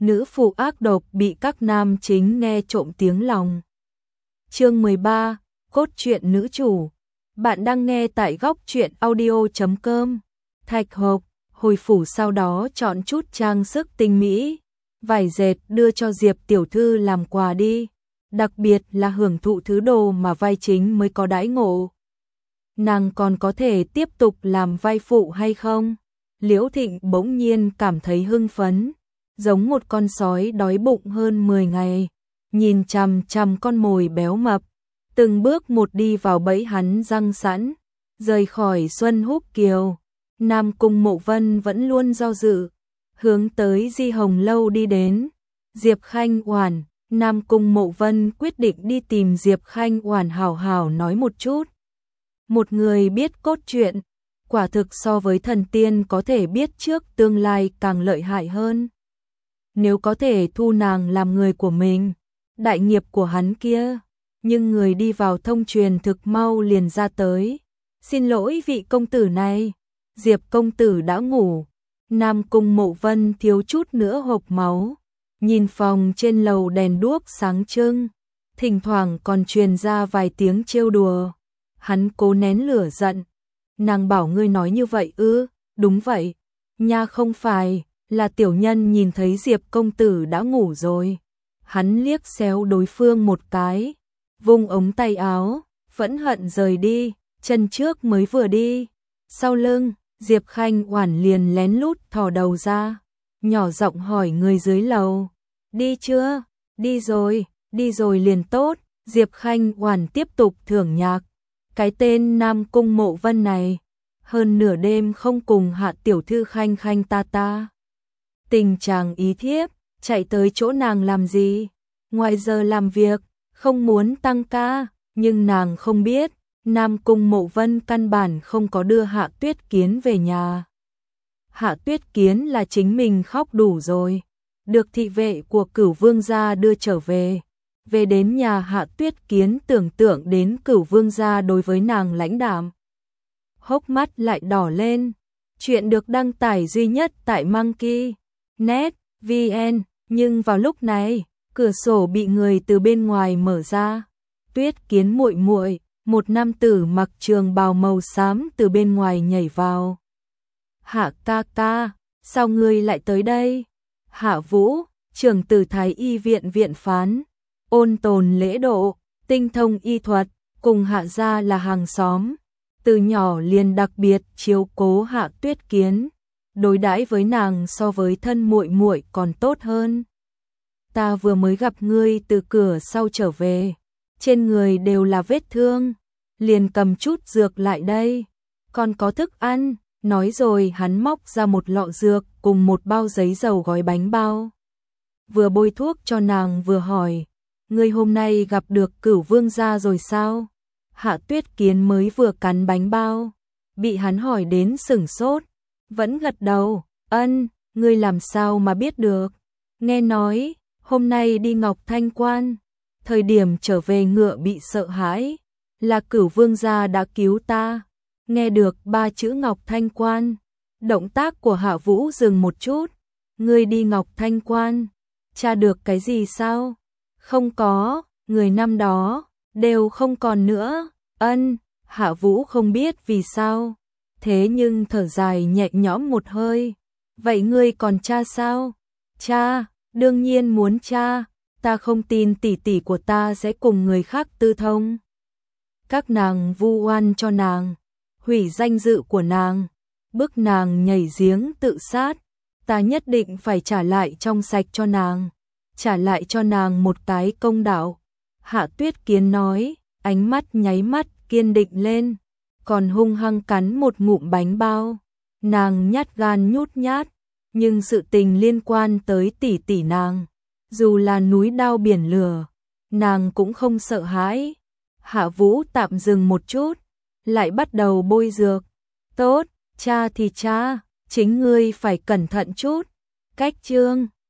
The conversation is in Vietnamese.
nữ phụ ác độc bị các nam chính nghe trộm tiếng lòng. Chương 13, cốt truyện nữ chủ. Bạn đang nghe tại góc truyện audio.com. Thạch hộp, hồi phủ sau đó chọn chút trang sức tinh mỹ, vải dệt đưa cho Diệp tiểu thư làm quà đi, đặc biệt là hưởng thụ thứ đồ mà vai chính mới có đãi ngộ. Nàng còn có thể tiếp tục làm vai phụ hay không? Liễu Thịnh bỗng nhiên cảm thấy hưng phấn, giống một con sói đói bụng hơn 10 ngày, nhìn chằm chằm con mồi béo mập, từng bước một đi vào bẫy hắn răng sẵn, rời khỏi Xuân Húc Kiều. Nam Cung Mộ Vân vẫn luôn do dự, hướng tới Di Hồng Lâu đi đến. Diệp Khanh Oản, Nam Cung Mộ Vân quyết định đi tìm Diệp Khanh Oản hảo hảo nói một chút. Một người biết cốt truyện, quả thực so với thần tiên có thể biết trước tương lai càng lợi hại hơn. Nếu có thể thu nàng làm người của mình, đại nghiệp của hắn kia, nhưng người đi vào thông truyền thực mau liền ra tới. Xin lỗi vị công tử này, Diệp công tử đã ngủ. Nam Cung Mộ Vân thiếu chút nữa hộc máu, nhìn phòng trên lầu đèn đuốc sáng trưng, thỉnh thoảng còn truyền ra vài tiếng trêu đùa. Hắn cố nén lửa giận. Nàng bảo ngươi nói như vậy ư? Đúng vậy. Nha không phải, là tiểu nhân nhìn thấy Diệp công tử đã ngủ rồi. Hắn liếc xéo đối phương một cái, vung ống tay áo, phẫn hận rời đi, chân trước mới vừa đi. Sau lưng, Diệp Khanh Oản liền lén lút thò đầu ra, nhỏ giọng hỏi người dưới lầu. Đi chưa? Đi rồi liền tốt. Diệp Khanh Oản tiếp tục thưởng nhạc. Cái tên Nam Cung Mộ Vân này, hơn nửa đêm không cùng hạ tiểu thư Khanh Khanh ta. Tình chàng ý thiếp, chạy tới chỗ nàng làm gì? Ngoài giờ làm việc, không muốn tăng ca, nhưng nàng không biết, Nam Cung Mộ Vân căn bản không có đưa Hạ Tuyết Kiến về nhà. Hạ Tuyết Kiến là chính mình khóc đủ rồi, được thị vệ của Cửu Vương gia đưa trở về. Về đến nhà Hạ Tuyết Kiến tưởng tượng đến Cửu Vương gia đối với nàng lãnh đạm, hốc mắt lại đỏ lên. Chuyện được đăng tải duy nhất tại Monkey.net VN, nhưng vào lúc này, cửa sổ bị người từ bên ngoài mở ra. Tuyết Kiến muội muội, một nam tử mặc trường bào màu xám từ bên ngoài nhảy vào. Hạ ca ca, sao ngươi lại tới đây? Hạ Vũ, trưởng tử Thái Y viện viện phán, ôn tồn lễ độ, tinh thông y thuật, cùng Hạ gia là hàng xóm, từ nhỏ liền đặc biệt chiếu cố Hạ Tuyết Kiến, đối đãi với nàng so với thân muội muội còn tốt hơn. Ta vừa mới gặp ngươi từ cửa sau trở về, trên người đều là vết thương, liền cầm chút dược lại đây, còn có thức ăn. Nói rồi hắn móc ra một lọ dược cùng một bao giấy dầu gói bánh bao. Vừa bôi thuốc cho nàng vừa hỏi, ngươi hôm nay gặp được Cửu Vương gia rồi sao? Hạ Tuyết Kiến mới vừa cắn bánh bao, bị hắn hỏi đến sửng sốt, vẫn gật đầu. Ân, ngươi làm sao mà biết được? Nghe nói, hôm nay đi Ngọc Thanh Quan, thời điểm trở về ngựa bị sợ hãi, là Cửu Vương gia đã cứu ta. Nghe được 3 chữ Ngọc Thanh Quan, động tác của Hạ Vũ dừng một chút. Ngươi đi Ngọc Thanh Quan, tra được cái gì sao? Không có, người năm đó đều không còn nữa. Ân, Hạ Vũ không biết vì sao, thế nhưng thở dài nhẹ nhõm một hơi. Vậy ngươi còn tra sao? Tra, đương nhiên muốn tra, ta không tin tỷ tỷ của ta sẽ cùng người khác tư thông. Các nàng vu oan cho nàng, hủy danh dự của nàng, bức nàng nhảy giếng tự sát, ta nhất định phải trả lại trong sạch cho nàng, trả lại cho nàng một cái công đạo. Hạ Tuyết Kiến nói, ánh mắt nháy mắt kiên định lên, còn hung hăng cắn một ngụm bánh bao. Nàng nhát gan nhút nhát, nhưng sự tình liên quan tới tỷ tỷ nàng, dù là núi đao biển lửa, nàng cũng không sợ hãi. Hạ Vũ tạm dừng một chút, lại bắt đầu bôi dược. Tốt, cha thì cha, chính ngươi phải cẩn thận chút. Cách chương